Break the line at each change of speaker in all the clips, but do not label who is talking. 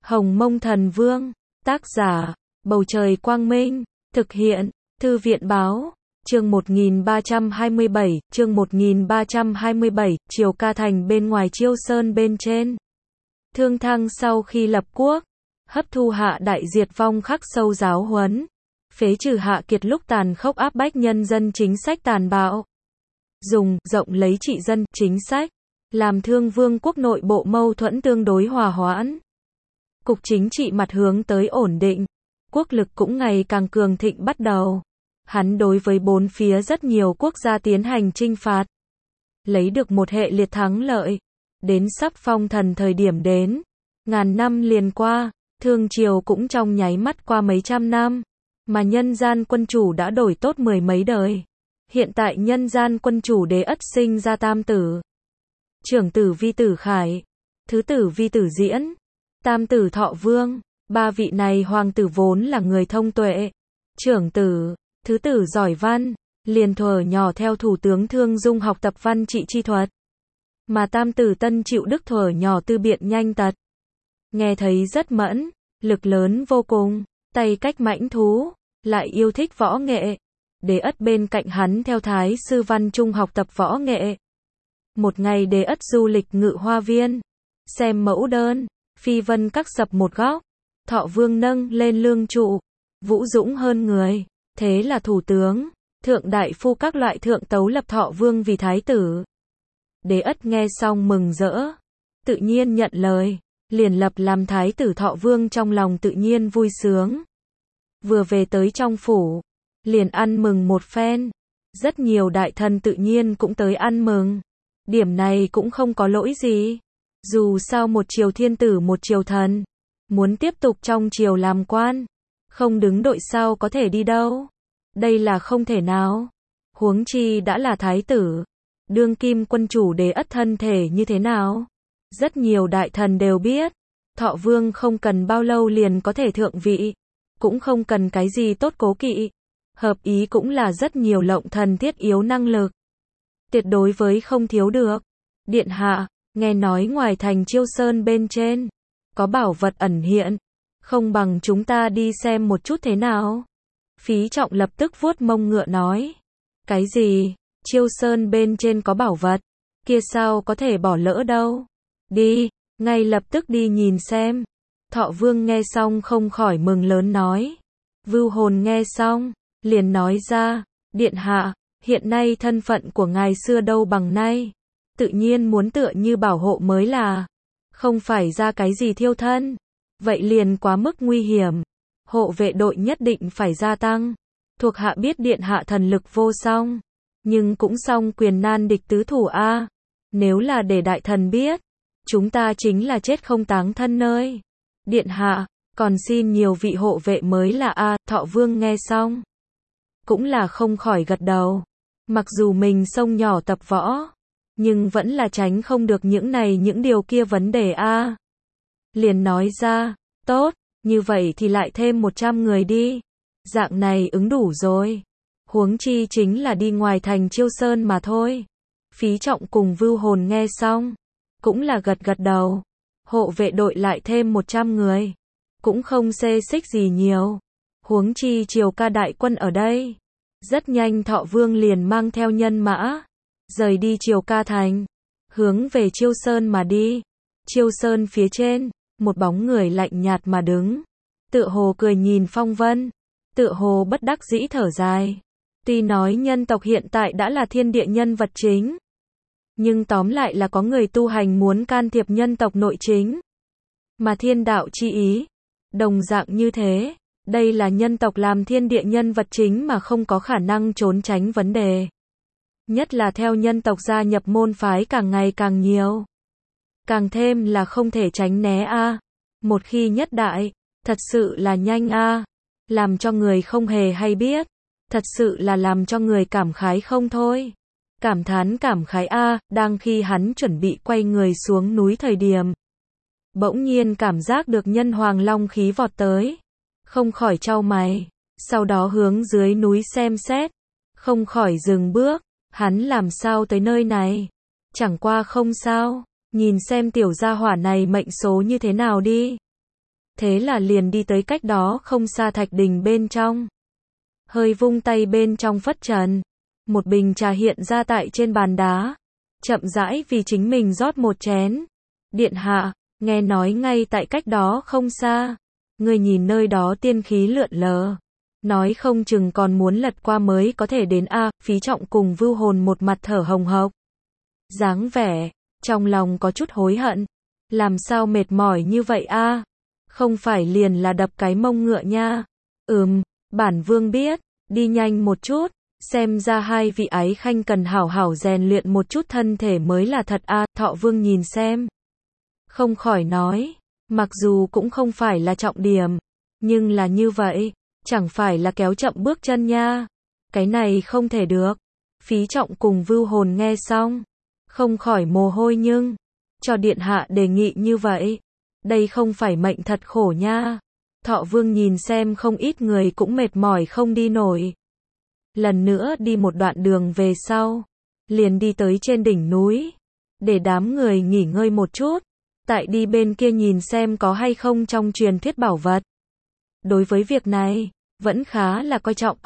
Hồng Mông Thần Vương, tác giả, Bầu Trời Quang Minh, thực hiện, Thư viện Báo, chương 1327, chương 1327, Triều Ca Thành bên ngoài Chiêu Sơn bên trên. Thương Thăng sau khi lập quốc, hấp thu Hạ Đại diệt vong khắc sâu giáo huấn, phế trừ Hạ Kiệt lúc tàn khốc áp bách nhân dân chính sách tàn bạo. Dùng rộng lấy trị dân chính sách, làm Thương Vương quốc nội bộ mâu thuẫn tương đối hòa hoãn. Cục chính trị mặt hướng tới ổn định, quốc lực cũng ngày càng cường thịnh bắt đầu. Hắn đối với bốn phía rất nhiều quốc gia tiến hành chinh phạt, lấy được một hệ liệt thắng lợi. Đến sắp phong thần thời điểm đến, ngàn năm liền qua, Thương Triều cũng trong nháy mắt qua mấy trăm năm, mà nhân gian quân chủ đã đổi tốt mười mấy đời. Hiện tại nhân gian quân chủ Đế Ất sinh ra tam tử. Trưởng tử Vi Tử Khải, thứ tử Vi Tử Diễn, tam tử Thọ Vương. Ba vị này hoàng tử vốn là người thông tuệ. Trưởng tử, thứ tử giỏi văn, liền thuở nhỏ theo thủ tướng Thương Dung học tập văn trị chi thuật. Mà tam tử Tân Chịu Đức thuở nhỏ tư biện nhanh tật. Nghe thấy rất mẫn, lực lớn vô cùng, tay cách mãnh thú, lại yêu thích võ nghệ. Đế Ất bên cạnh hắn theo thái sư Văn Trung học tập võ nghệ. Một ngày Đế Ất du lịch Ngự Hoa Viên, xem mẫu đơn, phi vân các sập một góc, Thọ Vương nâng lên lương trụ, vũ dũng hơn người, thế là thủ tướng, thượng đại phu các loại thượng tấu lập Thọ Vương vì thái tử. Đế Ất nghe xong mừng rỡ, tự nhiên nhận lời, liền lập làm thái tử Thọ Vương, trong lòng tự nhiên vui sướng. Vừa về tới trong phủ, liền ăn mừng một phen, rất nhiều đại thần tự nhiên cũng tới ăn mừng. Điểm này cũng không có lỗi gì, dù sao một triều thiên tử một triều thần, muốn tiếp tục trong triều làm quan, không đứng đội sao có thể đi đâu, đây là không thể nào. Huống chi đã là thái tử, đương kim quân chủ Đế Ất thân thể như thế nào, rất nhiều đại thần đều biết. Thọ Vương không cần bao lâu liền có thể thượng vị, cũng không cần cái gì tốt cố kỵ, hợp ý cũng là rất nhiều lộng thần thiết yếu năng lực, tuyệt đối với không thiếu được. Điện hạ, nghe nói ngoài thành Chiêu Sơn bên trên có bảo vật ẩn hiện, không bằng chúng ta đi xem một chút thế nào. Phí Trọng lập tức vuốt mông ngựa nói, cái gì? Chiêu Sơn bên trên có bảo vật, kia sao có thể bỏ lỡ đâu. Đi, ngay lập tức đi nhìn xem. Thọ Vương nghe xong không khỏi mừng lớn nói. Vưu Hồn nghe xong, liền nói ra, điện hạ, hiện nay thân phận của ngài xưa đâu bằng nay, tự nhiên muốn tựa như bảo hộ mới là, không phải ra cái gì thiêu thân, vậy liền quá mức nguy hiểm, hộ vệ đội nhất định phải gia tăng. Thuộc hạ biết điện hạ thần lực vô song, nhưng cũng song quyền nan địch tứ thủ a. Nếu là để đại thần biết, chúng ta chính là chết không táng thân nơi. Điện hạ, còn xin nhiều vị hộ vệ mới là a. Thọ Vương nghe xong, cũng là không khỏi gật đầu. Mặc dù mình sông nhỏ tập võ, nhưng vẫn là tránh không được những này những điều kia vấn đề a. Liền nói ra, tốt, như vậy thì lại thêm 100 người đi. Dạng này ứng đủ rồi. Huống chi chính là đi ngoài thành Chiêu Sơn mà thôi. Phí Trọng cùng Vưu Hồn nghe xong, cũng là gật gật đầu. Hộ vệ đội lại thêm 100 người, cũng không xê xích gì nhiều. Huống chi Triều Ca đại quân ở đây. Rất nhanh Thọ Vương liền mang theo nhân mã, rời đi Triều Ca thành, hướng về Chiêu Sơn mà đi. Chiêu Sơn phía trên, một bóng người lạnh nhạt mà đứng, tựa hồ cười nhìn phong vân, tựa hồ bất đắc dĩ thở dài. Tuy nói nhân tộc hiện tại đã là thiên địa nhân vật chính, nhưng tóm lại là có người tu hành muốn can thiệp nhân tộc nội chính, mà thiên đạo chi ý, đồng dạng như thế. Đây là nhân tộc làm thiên địa nhân vật chính mà không có khả năng trốn tránh vấn đề. Nhất là theo nhân tộc gia nhập môn phái càng ngày càng nhiều, càng thêm là không thể tránh né a. Một khi nhất đại, thật sự là nhanh a, làm cho người không hề hay biết, thật sự là làm cho người cảm khái không thôi. Cảm thán cảm khái a. Đang khi hắn chuẩn bị quay người xuống núi thời điểm, bỗng nhiên cảm giác được nhân hoàng long khí vọt tới, không khỏi chau mày, sau đó hướng dưới núi xem xét, không khỏi dừng bước. Hắn làm sao tới nơi này? Chẳng qua không sao, nhìn xem tiểu gia hỏa này mệnh số như thế nào đi. thế là liền đi tới cách đó không xa thạch đình bên trong. Hơi vung tay bên trong phất trần, một bình trà hiện ra tại trên bàn đá, chậm rãi vì chính mình rót một chén. Điện hạ, nghe nói ngay tại cách đó không xa, người nhìn nơi đó tiên khí lượn lờ, nói không chừng còn muốn lật qua mới có thể đến a. Phí Trọng cùng Vưu Hồn một mặt thở hồng hộc, dáng vẻ trong lòng có chút hối hận, làm sao mệt mỏi như vậy a? Không phải liền là đập cái mông ngựa nha. Bản vương biết, đi nhanh một chút, xem ra hai vị ái khanh cần hảo hảo rèn luyện một chút thân thể mới là thật a. Thọ Vương nhìn xem, không khỏi nói, mặc dù cũng không phải là trọng điểm, nhưng là như vậy, chẳng phải là kéo chậm bước chân nha. Cái này không thể được. Phí Trọng cùng Vưu Hồn nghe xong, không khỏi mồ hôi nhưng, cho điện hạ đề nghị như vậy, đây không phải mệnh thật khổ nha. Thọ Vương nhìn xem không ít người cũng mệt mỏi không đi nổi. Lần nữa đi một đoạn đường về sau, liền đi tới trên đỉnh núi, để đám người nghỉ ngơi một chút, tại đi bên kia nhìn xem có hay không trong truyền thuyết bảo vật. Đối với việc này, vẫn khá là coi trọng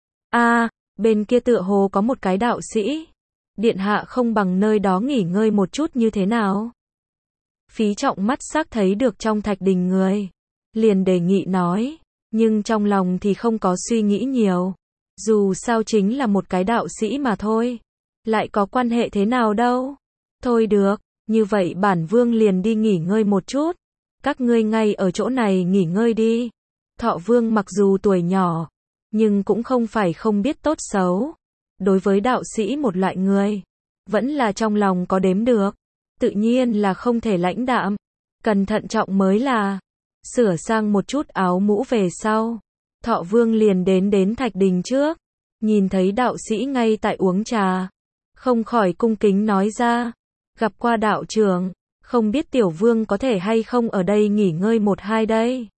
a. Bên kia tựa hồ có một cái đạo sĩ. Điện hạ không bằng nơi đó nghỉ ngơi một chút như thế nào? Phí Trọng mắt sắc thấy được trong thạch đình người, liền đề nghị nói, nhưng trong lòng thì không có suy nghĩ nhiều. Dù sao chính là một cái đạo sĩ mà thôi, lại có quan hệ thế nào đâu. Thôi được, như vậy bản vương liền đi nghỉ ngơi một chút. Các ngươi ngay ở chỗ này nghỉ ngơi đi. Thọ Vương mặc dù tuổi nhỏ, nhưng cũng không phải không biết tốt xấu. Đối với đạo sĩ một loại người, vẫn là trong lòng có đếm được. Tự nhiên là không thể lãnh đạm, cần thận trọng mới là. Sửa sang một chút áo mũ về sau, Thọ Vương liền đến thạch đình trước, nhìn thấy đạo sĩ ngay tại uống trà, không khỏi cung kính nói ra, gặp qua đạo trưởng, không biết tiểu vương có thể hay không ở đây nghỉ ngơi một hai đây.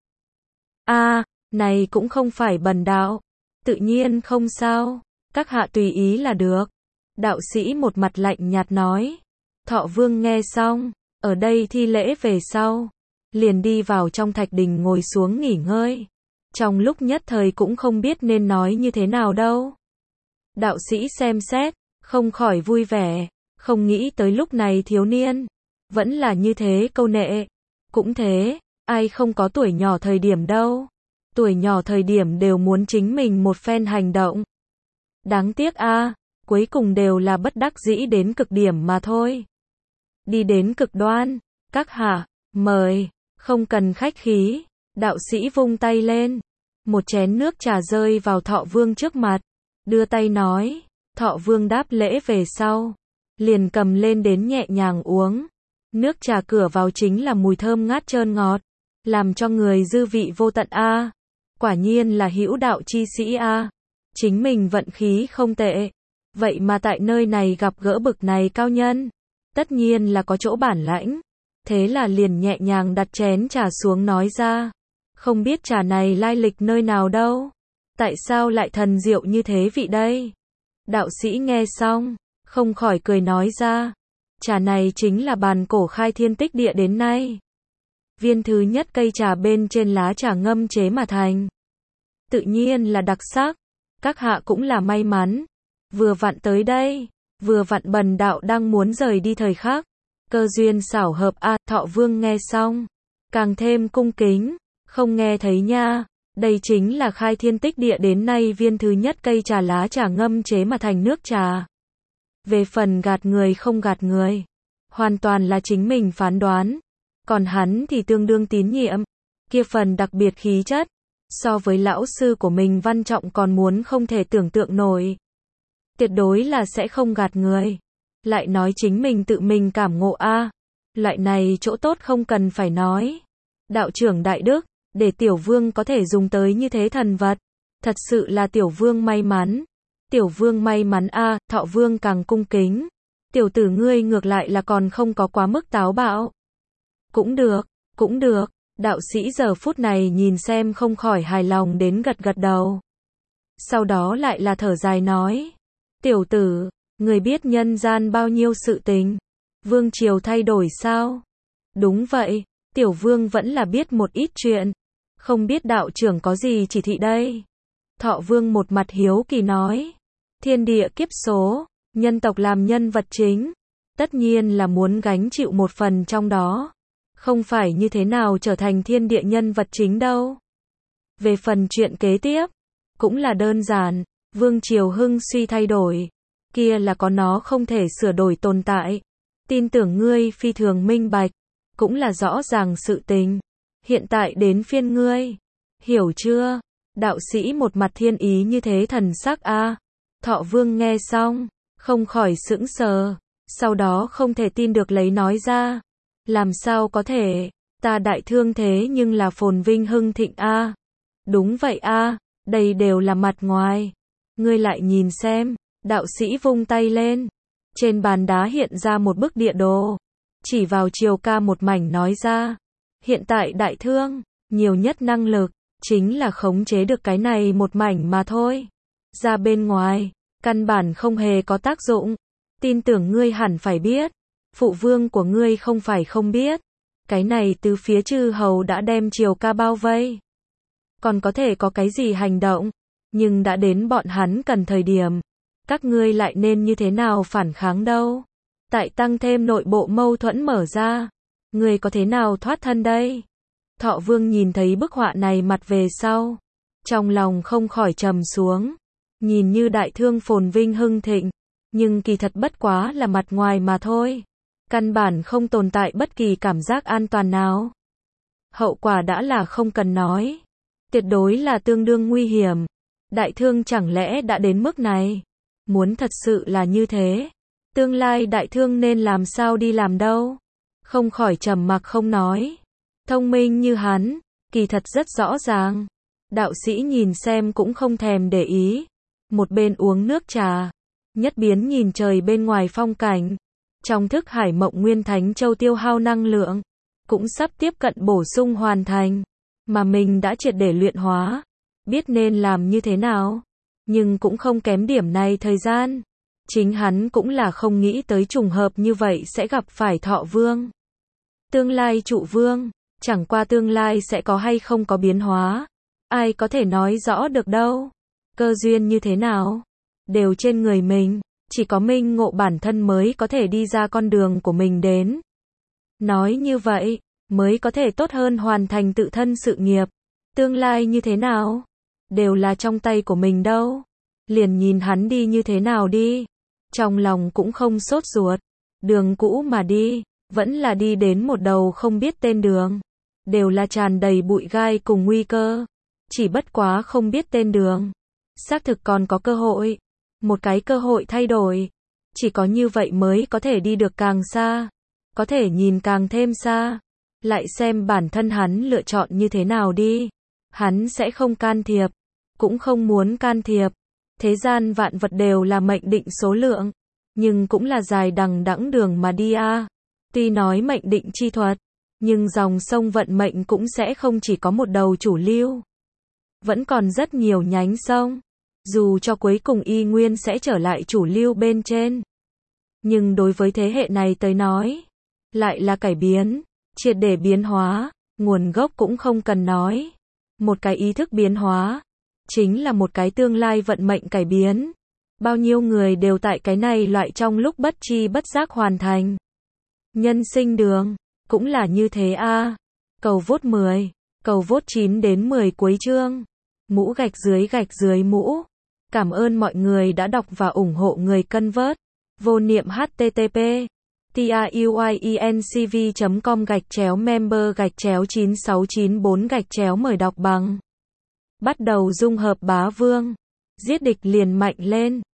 Này cũng không phải bần đạo, tự nhiên không sao, các hạ tùy ý là được. Đạo sĩ một mặt lạnh nhạt nói. Thọ Vương nghe xong, ở đây thi lễ về sau, liền đi vào trong thạch đình ngồi xuống nghỉ ngơi. Trong lúc nhất thời cũng không biết nên nói như thế nào đâu. Đạo sĩ xem xét, không khỏi vui vẻ, không nghĩ tới lúc này thiếu niên, vẫn là như thế câu nệ. Cũng thế, ai không có tuổi nhỏ thời điểm đâu. Tuổi nhỏ thời điểm đều muốn chính mình một phen hành động. Đáng tiếc cuối cùng đều là bất đắc dĩ đến cực điểm mà thôi. Đi đến cực đoan, các hạ, mời, không cần khách khí. Đạo sĩ vung tay lên, một chén nước trà rơi vào Thọ Vương trước mặt, đưa tay nói. Thọ Vương đáp lễ về sau, liền cầm lên đến nhẹ nhàng uống. Nước trà cửa vào chính là mùi thơm ngát trơn ngọt, làm cho người dư vị vô tận Quả nhiên là hữu đạo chi sĩ Chính mình vận khí không tệ, vậy mà tại nơi này gặp gỡ bực này cao nhân, tất nhiên là có chỗ bản lãnh. Thế là liền nhẹ nhàng đặt chén trà xuống nói ra, không biết trà này lai lịch nơi nào đâu, tại sao lại thần diệu như thế vị đây? Đạo sĩ nghe xong, không khỏi cười nói ra, trà này chính là bàn cổ khai thiên tích địa đến nay, viên thứ nhất cây trà bên trên lá trà ngâm chế mà thành. Tự nhiên là đặc sắc, các hạ cũng là may mắn, vừa vặn tới đây, vừa vặn bần đạo đang muốn rời đi thời khắc, cơ duyên xảo hợp Thọ Vương nghe xong, càng thêm cung kính, không nghe thấy nha, đây chính là khai thiên tích địa đến nay viên thứ nhất cây trà lá trà ngâm chế mà thành nước trà. Về phần gạt người không gạt người, hoàn toàn là chính mình phán đoán, còn hắn thì tương đương tín nhiệm, kia phần đặc biệt khí chất, so với lão sư của mình Văn Trọng còn muốn không thể tưởng tượng nổi. Tuyệt đối là sẽ không gạt người, lại nói chính mình tự mình cảm ngộ loại này chỗ tốt không cần phải nói. Đạo trưởng đại đức, để tiểu vương có thể dùng tới như thế thần vật, thật sự là tiểu vương may mắn. Tiểu vương may mắn Thọ Vương càng cung kính. Tiểu tử ngươi ngược lại là còn không có quá mức táo bạo. Cũng được, đạo sĩ giờ phút này nhìn xem không khỏi hài lòng đến gật gật đầu. Sau đó lại là thở dài nói, tiểu tử, người biết nhân gian bao nhiêu sự tình, vương triều thay đổi sao? Đúng vậy, Tiểu vương vẫn là biết một ít chuyện. Không biết đạo trưởng có gì chỉ thị đây? Thọ vương một mặt hiếu kỳ nói. Thiên địa kiếp số, nhân tộc làm nhân vật chính. Tất nhiên là muốn gánh chịu một phần trong đó. Không phải như thế nào trở thành thiên địa nhân vật chính đâu. Về phần chuyện kế tiếp, cũng là đơn giản. Vương triều hưng suy thay đổi. Kia là có nó không thể sửa đổi tồn tại. Tin tưởng ngươi phi thường minh bạch. Cũng là rõ ràng sự tình. Hiện tại đến phiên ngươi. Hiểu chưa? Đạo sĩ một mặt thiên ý như thế thần sắc a. Thọ vương nghe xong, không khỏi sững sờ. Sau đó không thể tin được lấy nói ra. Làm sao có thể? Ta đại thương thế nhưng là phồn vinh hưng thịnh a. Đúng vậy a, đây đều là mặt ngoài. Ngươi lại nhìn xem. Đạo sĩ vung tay lên. Trên bàn đá hiện ra một bức địa đồ. Chỉ vào Triều Ca một mảnh nói ra. Hiện tại đại thương, nhiều nhất năng lực, chính là khống chế được cái này một mảnh mà thôi. Ra bên ngoài, căn bản không hề có tác dụng. Tin tưởng ngươi hẳn phải biết. Phụ vương của ngươi không phải không biết. Cái này từ phía chư hầu đã đem Triều Ca bao vây. Còn có thể có cái gì hành động. Nhưng đã đến bọn hắn cần thời điểm. Các ngươi lại nên như thế nào phản kháng đâu. Tại tăng thêm nội bộ mâu thuẫn mở ra. Ngươi có thế nào thoát thân đây? Thọ vương nhìn thấy bức họa này mặt về sau. Trong lòng không khỏi trầm xuống. Nhìn như đại thương phồn vinh hưng thịnh. Nhưng kỳ thật bất quá là mặt ngoài mà thôi. Căn bản không tồn tại bất kỳ cảm giác an toàn nào. Hậu quả đã là không cần nói. Tuyệt đối là tương đương nguy hiểm. Đại thương chẳng lẽ đã đến mức này? Muốn thật sự là như thế. Tương lai đại thương nên làm sao đi làm đâu? Không khỏi trầm mặc không nói. Thông minh như hắn, kỳ thật rất rõ ràng. Đạo sĩ nhìn xem cũng không thèm để ý. Một bên uống nước trà. Nhất biến nhìn trời bên ngoài phong cảnh. Trong thức hải mộng nguyên thánh châu tiêu hao năng lượng. Cũng sắp tiếp cận bổ sung hoàn thành. Mà mình đã triệt để luyện hóa. Biết nên làm như thế nào. Nhưng cũng không kém điểm này thời gian. Chính hắn cũng là không nghĩ tới trùng hợp như vậy sẽ gặp phải Thọ vương. Tương lai trụ vương, chẳng qua tương lai sẽ có hay không có biến hóa. Ai có thể nói rõ được đâu. Cơ duyên như thế nào? Đều trên người mình. Chỉ có minh ngộ bản thân mới có thể đi ra con đường của mình đến. Nói như vậy, mới có thể tốt hơn hoàn thành tự thân sự nghiệp. Tương lai như thế nào? Đều là trong tay của mình đâu. Liền nhìn hắn đi như thế nào đi. Trong lòng cũng không sốt ruột. Đường cũ mà đi, vẫn là đi đến một đầu không biết tên đường. Đều là tràn đầy bụi gai cùng nguy cơ. Chỉ bất quá không biết tên đường. Xác thực còn có cơ hội. Một cái cơ hội thay đổi. Chỉ có như vậy mới có thể đi được càng xa. Có thể nhìn càng thêm xa. Lại xem bản thân hắn lựa chọn như thế nào đi. Hắn sẽ không can thiệp. Cũng không muốn can thiệp. Thế gian vạn vật đều là mệnh định số lượng. Nhưng cũng là dài đằng đẵng đường mà đi a. Tuy nói mệnh định chi thuật. Nhưng dòng sông vận mệnh cũng sẽ không chỉ có một đầu chủ lưu. Vẫn còn rất nhiều nhánh sông. Dù cho cuối cùng y nguyên sẽ trở lại chủ lưu bên trên. Nhưng đối với thế hệ này tới nói. Lại là cải biến. Triệt để biến hóa. Nguồn gốc cũng không cần nói. Một cái ý thức biến hóa. Chính là một cái tương lai vận mệnh cải biến. Bao nhiêu người đều tại cái này loại trong lúc bất chi bất giác hoàn thành. Nhân sinh đường. Cũng là như thế a. Cầu vote 10. Cầu vote 9 đến 10 cuối chương. Mũ gạch dưới mũ. Cảm ơn mọi người đã đọc và ủng hộ người cân vớt. Vô niệm http truyencv.com/member/9694 mời đọc bằng. Bắt đầu dung hợp bá vương. Giết địch liền mạnh lên.